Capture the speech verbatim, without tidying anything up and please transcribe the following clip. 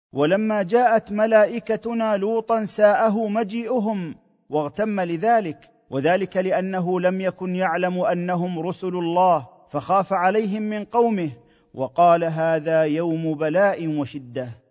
ولما جاءت ملائكتنا لوطا ساءه مجيئهم واغتم لذلك، وذلك لانه لم يكن يعلم انهم رسل الله، فخاف عليهم من قومه وقال هذا يوم بلاء وشده.